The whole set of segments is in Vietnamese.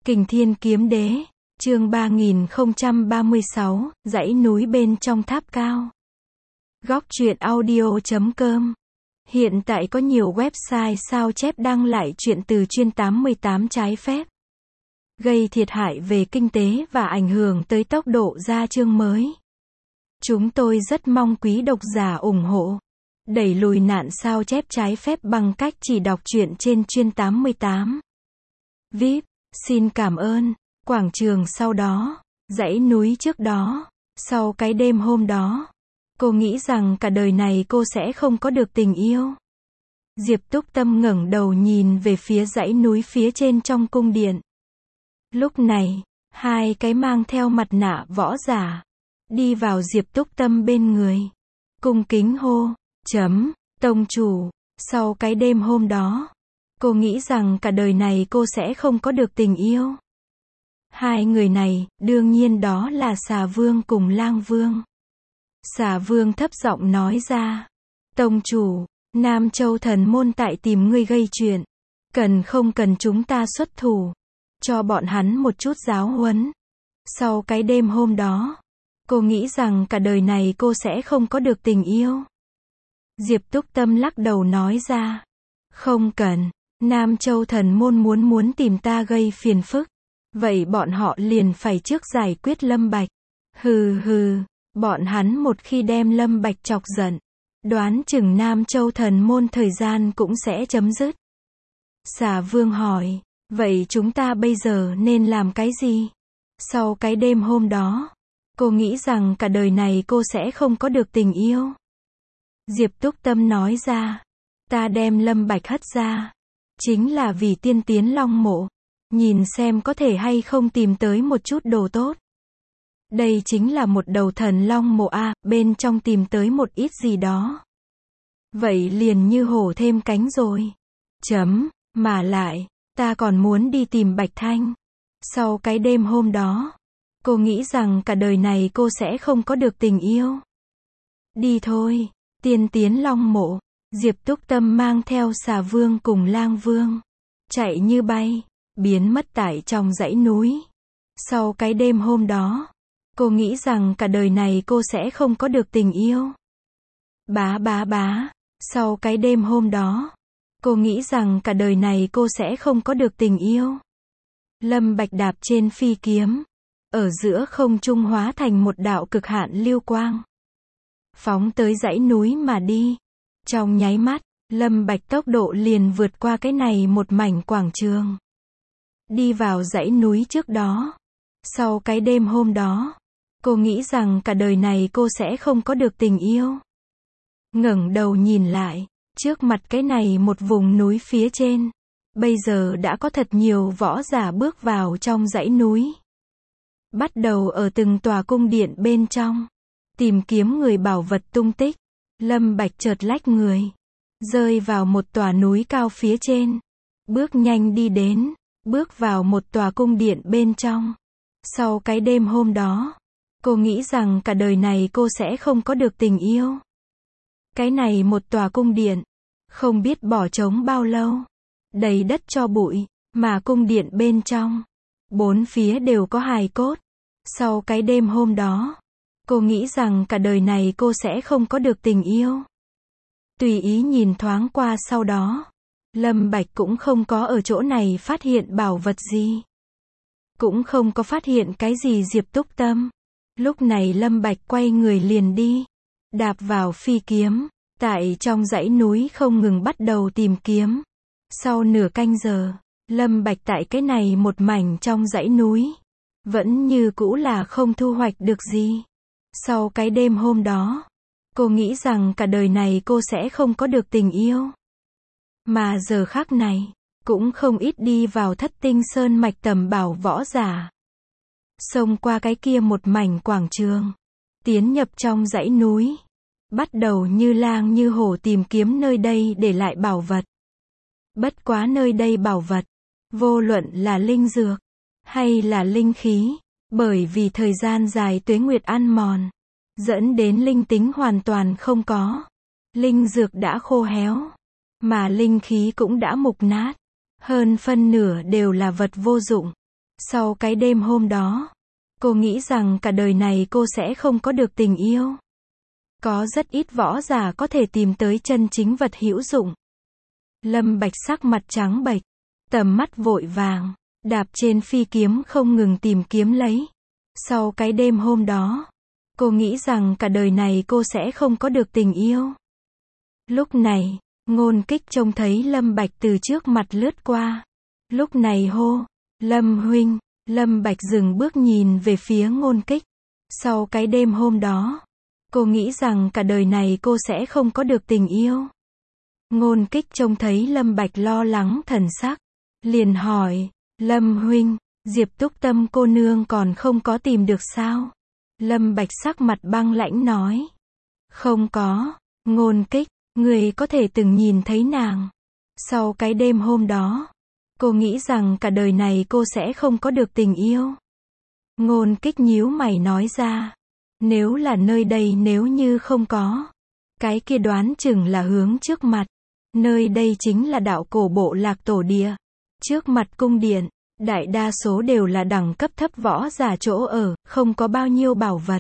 Kình Thiên Kiếm Đế, chương 3036, dãy núi bên trong tháp cao. Góc truyện audio.com. Hiện tại có nhiều website sao chép đăng lại truyện từ chuyên 88 trái phép, gây thiệt hại về kinh tế và ảnh hưởng tới tốc độ ra chương mới. Chúng tôi rất mong quý độc giả ủng hộ, đẩy lùi nạn sao chép trái phép bằng cách chỉ đọc truyện trên chuyên 88. VIP, xin cảm ơn. Quảng trường sau đó, dãy núi trước đó, sau cái đêm hôm đó, cô nghĩ rằng cả đời này cô sẽ không có được tình yêu. Diệp Túc Tâm ngẩng đầu nhìn về phía dãy núi phía trên trong cung điện. Lúc này, hai cái mang theo mặt nạ võ giả đi vào Diệp Túc Tâm bên người, cung kính hô, tông chủ. Sau cái đêm hôm đó, cô nghĩ rằng cả đời này cô sẽ không có được tình yêu. Hai người này, đương nhiên đó là Xà Vương cùng Lang Vương. Xà Vương thấp giọng nói ra, tông chủ, Nam Châu Thần Môn tại tìm ngươi gây chuyện, cần không cần chúng ta xuất thủ, cho bọn hắn một chút giáo huấn. Sau cái đêm hôm đó, cô nghĩ rằng cả đời này cô sẽ không có được tình yêu. Diệp Túc Tâm lắc đầu nói ra, không cần, Nam Châu Thần Môn muốn tìm ta gây phiền phức, vậy bọn họ liền phải trước giải quyết Lâm Bạch. Hừ, bọn hắn một khi đem Lâm Bạch chọc giận, đoán chừng Nam Châu Thần Môn thời gian cũng sẽ chấm dứt. Xà Vương hỏi, vậy chúng ta bây giờ nên làm cái gì? Sau cái đêm hôm đó, cô nghĩ rằng cả đời này cô sẽ không có được tình yêu. Diệp Túc Tâm nói ra, ta đem Lâm Bạch hất ra, chính là vì tiên tiến Long Mộ, nhìn xem có thể hay không tìm tới một chút đồ tốt. Đây chính là một đầu thần Long Mộ a, bên trong tìm tới một ít gì đó. Vậy liền như hổ thêm cánh rồi. Mà lại, ta còn muốn đi tìm Bạch Thanh. Sau cái đêm hôm đó, cô nghĩ rằng cả đời này cô sẽ không có được tình yêu. Đi thôi, tiên tiến Long Mộ. Diệp Túc Tâm mang theo Xà Vương cùng Lang Vương, chạy như bay, biến mất tại trong dãy núi. Sau cái đêm hôm đó, cô nghĩ rằng cả đời này cô sẽ không có được tình yêu. Bá. Sau cái đêm hôm đó, cô nghĩ rằng cả đời này cô sẽ không có được tình yêu. Lâm Bạch đạp trên phi kiếm, ở giữa không trung hóa thành một đạo cực hạn lưu quang, phóng tới dãy núi mà đi. Trong nháy mắt, Lâm Bạch tốc độ liền vượt qua cái này một mảnh quảng trường, đi vào dãy núi trước đó. Sau cái đêm hôm đó, cô nghĩ rằng cả đời này cô sẽ không có được tình yêu. Ngẩng đầu nhìn lại, trước mặt cái này một vùng núi phía trên, bây giờ đã có thật nhiều võ giả bước vào trong dãy núi, bắt đầu ở từng tòa cung điện bên trong tìm kiếm người bảo vật tung tích. Lâm Bạch chợt lách người, rơi vào một tòa núi cao phía trên, bước nhanh đi đến, bước vào một tòa cung điện bên trong. Sau cái đêm hôm đó, cô nghĩ rằng cả đời này cô sẽ không có được tình yêu. Cái này một tòa cung điện, không biết bỏ trống bao lâu, đầy đất tro bụi, mà cung điện bên trong, bốn phía đều có hài cốt. Sau cái đêm hôm đó, cô nghĩ rằng cả đời này cô sẽ không có được tình yêu. Tùy ý nhìn thoáng qua sau đó, Lâm Bạch cũng không có ở chỗ này phát hiện bảo vật gì, cũng không có phát hiện cái gì Diệp Túc Tâm. Lúc này Lâm Bạch quay người liền đi, đạp vào phi kiếm, tại trong dãy núi không ngừng bắt đầu tìm kiếm. Sau nửa canh giờ, Lâm Bạch tại cái này một mảnh trong dãy núi, vẫn như cũ là không thu hoạch được gì. Sau cái đêm hôm đó, cô nghĩ rằng cả đời này cô sẽ không có được tình yêu. Mà giờ khắc này, cũng không ít đi vào Thất Tinh Sơn mạch tầm bảo võ giả, xông qua cái kia một mảnh quảng trường, tiến nhập trong dãy núi, bắt đầu như lang như hổ tìm kiếm nơi đây để lại bảo vật. Bất quá nơi đây bảo vật, vô luận là linh dược hay là linh khí, bởi vì thời gian dài tuế nguyệt ăn mòn, dẫn đến linh tính hoàn toàn không có. Linh dược đã khô héo, mà linh khí cũng đã mục nát, hơn phân nửa đều là vật vô dụng. Sau cái đêm hôm đó, cô nghĩ rằng cả đời này cô sẽ không có được tình yêu. Có rất ít võ giả có thể tìm tới chân chính vật hữu dụng. Lâm Bạch sắc mặt trắng bệch, tầm mắt vội vàng, đạp trên phi kiếm không ngừng tìm kiếm lấy. Sau cái đêm hôm đó, cô nghĩ rằng cả đời này cô sẽ không có được tình yêu. Lúc này, Ngôn Kích trông thấy Lâm Bạch từ trước mặt lướt qua. Lúc này hô, Lâm huynh. Lâm Bạch dừng bước nhìn về phía Ngôn Kích. Sau cái đêm hôm đó, cô nghĩ rằng cả đời này cô sẽ không có được tình yêu. Ngôn Kích trông thấy Lâm Bạch lo lắng thần sắc, liền hỏi, Lâm huynh, Diệp Túc Tâm cô nương còn không có tìm được sao? Lâm Bạch sắc mặt băng lãnh nói, không có. Ngôn Kích, người có thể từng nhìn thấy nàng. Sau cái đêm hôm đó, cô nghĩ rằng cả đời này cô sẽ không có được tình yêu. Ngôn Kích nhíu mày nói ra, nếu là nơi đây nếu như không có, cái kia đoán chừng là hướng trước mặt. Nơi đây chính là đạo cổ bộ lạc tổ địa. Trước mặt cung điện, đại đa số đều là đẳng cấp thấp võ giả chỗ ở, không có bao nhiêu bảo vật.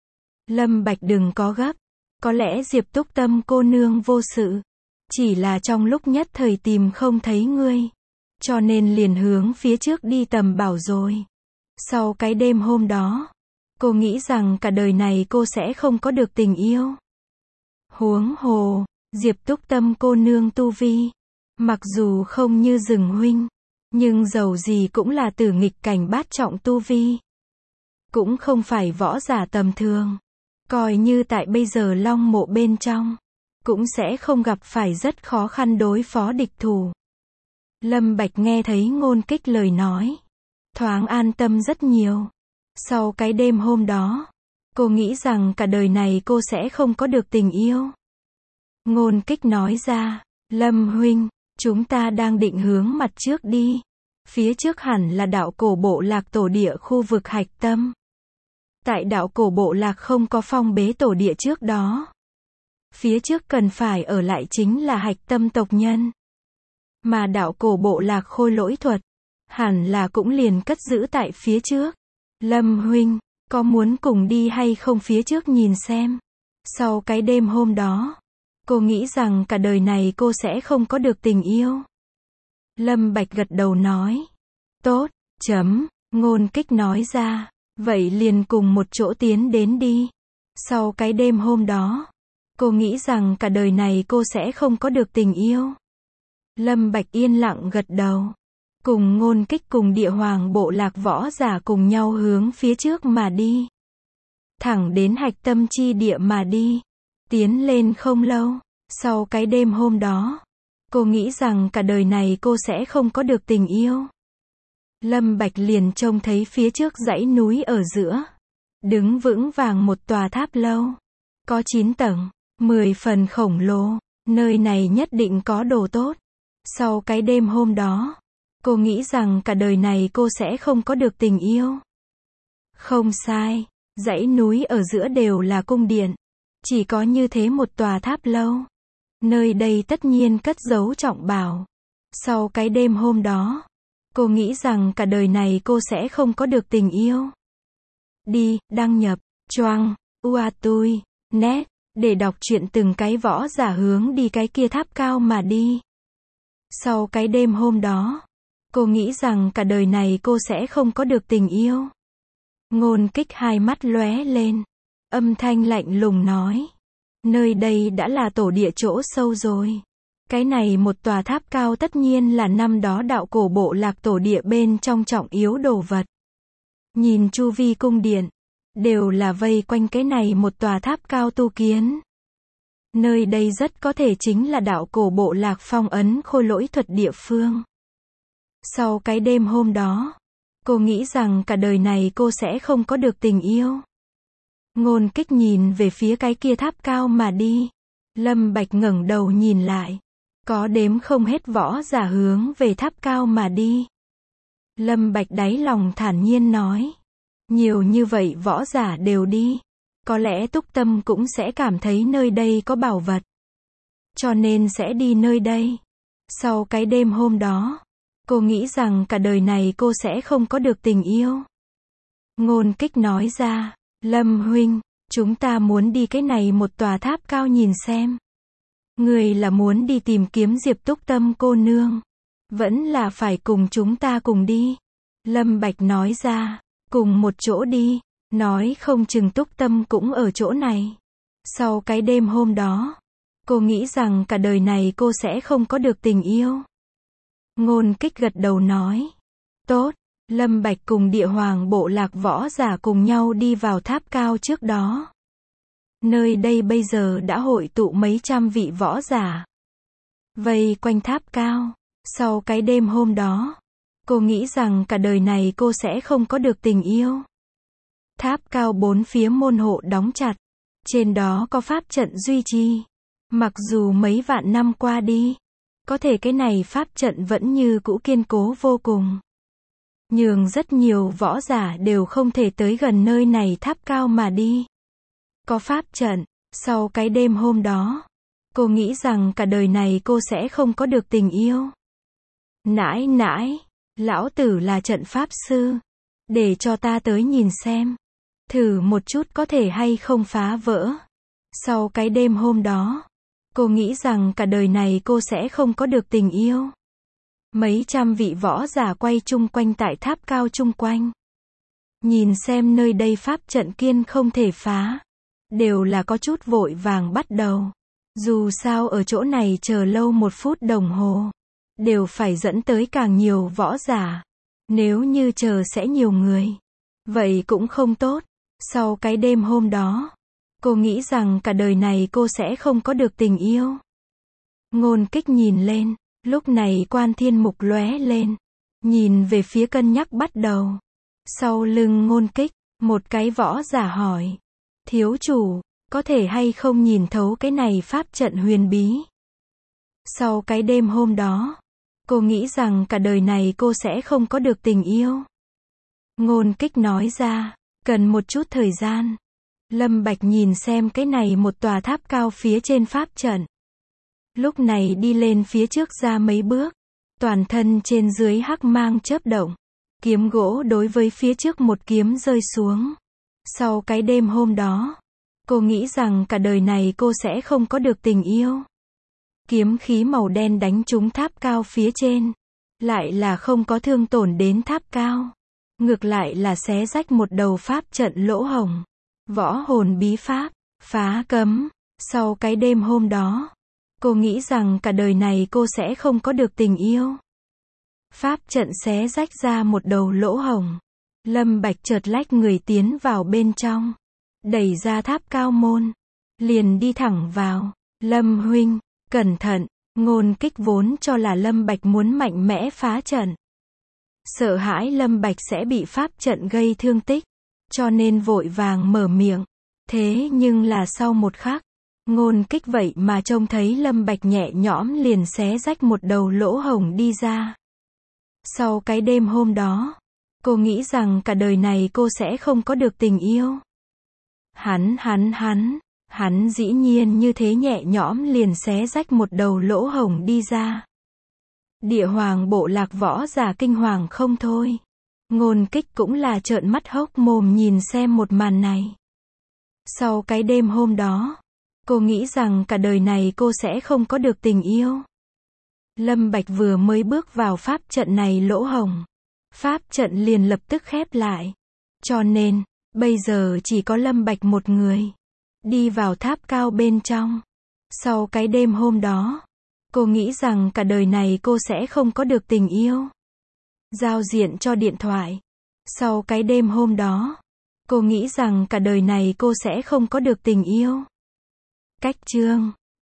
Lâm Bạch đừng có gấp, có lẽ Diệp Túc Tâm cô nương vô sự, chỉ là trong lúc nhất thời tìm không thấy ngươi, cho nên liền hướng phía trước đi tầm bảo rồi. Sau cái đêm hôm đó, cô nghĩ rằng cả đời này cô sẽ không có được tình yêu. Huống hồ, Diệp Túc Tâm cô nương tu vi, mặc dù không như Rừng huynh, nhưng dầu gì cũng là tử nghịch cảnh bát trọng tu vi. Cũng không phải võ giả tầm thường. Coi như tại bây giờ Long Mộ bên trong, cũng sẽ không gặp phải rất khó khăn đối phó địch thủ. Lâm Bạch nghe thấy Ngôn Kích lời nói, thoáng an tâm rất nhiều. Sau cái đêm hôm đó, cô nghĩ rằng cả đời này cô sẽ không có được tình yêu. Ngôn Kích nói ra, Lâm huynh, chúng ta đang định hướng mặt trước đi. Phía trước hẳn là đạo cổ bộ lạc tổ địa khu vực hạch tâm. Tại đạo cổ bộ lạc không có phong bế tổ địa trước đó. Phía trước cần phải ở lại chính là hạch tâm tộc nhân. Mà đạo cổ bộ lạc khôi lỗi thuật, hẳn là cũng liền cất giữ tại phía trước. Lâm huynh, có muốn cùng đi hay không phía trước nhìn xem. Sau cái đêm hôm đó, cô nghĩ rằng cả đời này cô sẽ không có được tình yêu. Lâm Bạch gật đầu nói, tốt, Ngôn Kích nói ra, vậy liền cùng một chỗ tiến đến đi. Sau cái đêm hôm đó, cô nghĩ rằng cả đời này cô sẽ không có được tình yêu. Lâm Bạch yên lặng gật đầu, cùng Ngôn Kích cùng địa hoàng bộ lạc võ giả cùng nhau hướng phía trước mà đi. Thẳng đến hạch tâm chi địa mà đi. Tiến lên không lâu, sau cái đêm hôm đó, cô nghĩ rằng cả đời này cô sẽ không có được tình yêu. Lâm Bạch liền trông thấy phía trước dãy núi ở giữa, đứng vững vàng một tòa tháp lâu, có 9 tầng, 10 phần khổng lồ, nơi này nhất định có đồ tốt. Sau cái đêm hôm đó, cô nghĩ rằng cả đời này cô sẽ không có được tình yêu. Không sai, dãy núi ở giữa đều là cung điện, chỉ có như thế một tòa tháp lâu. Nơi đây tất nhiên cất giấu trọng bảo. Sau cái đêm hôm đó, cô nghĩ rằng cả đời này cô sẽ không có được tình yêu. Đi, đăng nhập, choang, uatui, net, để đọc truyện từng cái võ giả hướng đi cái kia tháp cao mà đi. Sau cái đêm hôm đó, cô nghĩ rằng cả đời này cô sẽ không có được tình yêu. Ngôn Kích hai mắt lóe lên, âm thanh lạnh lùng nói, nơi đây đã là tổ địa chỗ sâu rồi. Cái này một tòa tháp cao tất nhiên là năm đó đạo cổ bộ lạc tổ địa bên trong trọng yếu đồ vật. Nhìn chu vi cung điện, đều là vây quanh cái này một tòa tháp cao tu kiến. Nơi đây rất có thể chính là đạo cổ bộ lạc phong ấn khôi lỗi thuật địa phương. Sau cái đêm hôm đó, cô nghĩ rằng cả đời này cô sẽ không có được tình yêu. Ngôn Kích nhìn về phía cái kia tháp cao mà đi. Lâm Bạch ngẩng đầu nhìn lại. Có đếm không hết võ giả hướng về tháp cao mà đi. Lâm Bạch đáy lòng thản nhiên nói. Nhiều như vậy võ giả đều đi. Có lẽ Túc Tâm cũng sẽ cảm thấy nơi đây có bảo vật. Cho nên sẽ đi nơi đây. Sau cái đêm hôm đó, Cô nghĩ rằng cả đời này cô sẽ không có được tình yêu. Ngôn Kích nói ra, Lâm huynh, chúng ta muốn đi cái này một tòa tháp cao nhìn xem. Người là muốn đi tìm kiếm Diệp Túc Tâm cô nương. Vẫn là phải cùng chúng ta cùng đi. Lâm Bạch nói ra, cùng một chỗ đi, nói không chừng Túc Tâm cũng ở chỗ này. Sau cái đêm hôm đó, cô nghĩ rằng cả đời này cô sẽ không có được tình yêu. Ngôn Kích gật đầu nói, tốt. Lâm Bạch cùng Địa Hoàng bộ lạc võ giả cùng nhau đi vào tháp cao trước đó. Nơi đây bây giờ đã hội tụ mấy trăm vị võ giả. Vây quanh tháp cao. Sau cái đêm hôm đó, cô nghĩ rằng cả đời này cô sẽ không có được tình yêu. Tháp cao bốn phía môn hộ đóng chặt. Trên đó có pháp trận duy trì. Mặc dù mấy vạn năm qua đi, có thể cái này pháp trận vẫn như cũ kiên cố vô cùng. Nhường rất nhiều võ giả đều không thể tới gần nơi này tháp cao mà đi. Có pháp trận, sau cái đêm hôm đó, cô nghĩ rằng cả đời này cô sẽ không có được tình yêu. Nãi nãi, lão tử là trận pháp sư. Để cho ta tới nhìn xem. Thử một chút có thể hay không phá vỡ. Sau cái đêm hôm đó, cô nghĩ rằng cả đời này cô sẽ không có được tình yêu. Mấy trăm vị võ giả quay chung quanh tại tháp cao chung quanh. Nhìn xem nơi đây pháp trận kiên không thể phá. Đều là có chút vội vàng bắt đầu. Dù sao ở chỗ này chờ lâu 1 phút đồng hồ. Đều phải dẫn tới càng nhiều võ giả. Nếu như chờ sẽ nhiều người. Vậy cũng không tốt. Sau cái đêm hôm đó, cô nghĩ rằng cả đời này cô sẽ không có được tình yêu. Ngôn Kích nhìn lên. Lúc này Quan Thiên Mục lóe lên. Nhìn về phía cân nhắc bắt đầu. Sau lưng Ngôn Kích, một cái võ giả hỏi. Thiếu chủ, có thể hay không nhìn thấu cái này pháp trận huyền bí? Sau cái đêm hôm đó, cô nghĩ rằng cả đời này cô sẽ không có được tình yêu. Ngôn Kích nói ra, cần một chút thời gian. Lâm Bạch nhìn xem cái này một tòa tháp cao phía trên pháp trận. Lúc này đi lên phía trước ra mấy bước. Toàn thân trên dưới hắc mang chớp động. Kiếm gỗ đối với phía trước một kiếm rơi xuống. Sau cái đêm hôm đó, cô nghĩ rằng cả đời này cô sẽ không có được tình yêu. Kiếm khí màu đen đánh trúng tháp cao phía trên. Lại là không có thương tổn đến tháp cao. Ngược lại là xé rách một đầu pháp trận lỗ hổng. Võ hồn bí pháp, phá cấm. Sau cái đêm hôm đó, cô nghĩ rằng cả đời này cô sẽ không có được tình yêu. Pháp trận xé rách ra một đầu lỗ hổng. Lâm Bạch chợt lách người tiến vào bên trong. Đẩy ra tháp cao môn. Liền đi thẳng vào. Lâm huynh, cẩn thận. Ngôn Kích vốn cho là Lâm Bạch muốn mạnh mẽ phá trận. Sợ hãi Lâm Bạch sẽ bị pháp trận gây thương tích. Cho nên vội vàng mở miệng. Thế nhưng là sau một khắc, Ngôn Kích vậy mà trông thấy Lâm Bạch nhẹ nhõm liền xé rách một đầu lỗ hổng đi ra. Sau cái đêm hôm đó, cô nghĩ rằng cả đời này cô sẽ không có được tình yêu. Hắn dĩ nhiên như thế nhẹ nhõm liền xé rách một đầu lỗ hổng đi ra. Địa Hoàng bộ lạc võ giả kinh hoàng không thôi. Ngôn Kích cũng là trợn mắt hốc mồm nhìn xem một màn này. Sau cái đêm hôm đó, cô nghĩ rằng cả đời này cô sẽ không có được tình yêu. Lâm Bạch vừa mới bước vào pháp trận này lỗ hổng. Pháp trận liền lập tức khép lại. Cho nên, bây giờ chỉ có Lâm Bạch một người. Đi vào tháp cao bên trong. Sau cái đêm hôm đó, cô nghĩ rằng cả đời này cô sẽ không có được tình yêu. Giao diện cho điện thoại. Sau cái đêm hôm đó, cô nghĩ rằng cả đời này cô sẽ không có được tình yêu. Cách chương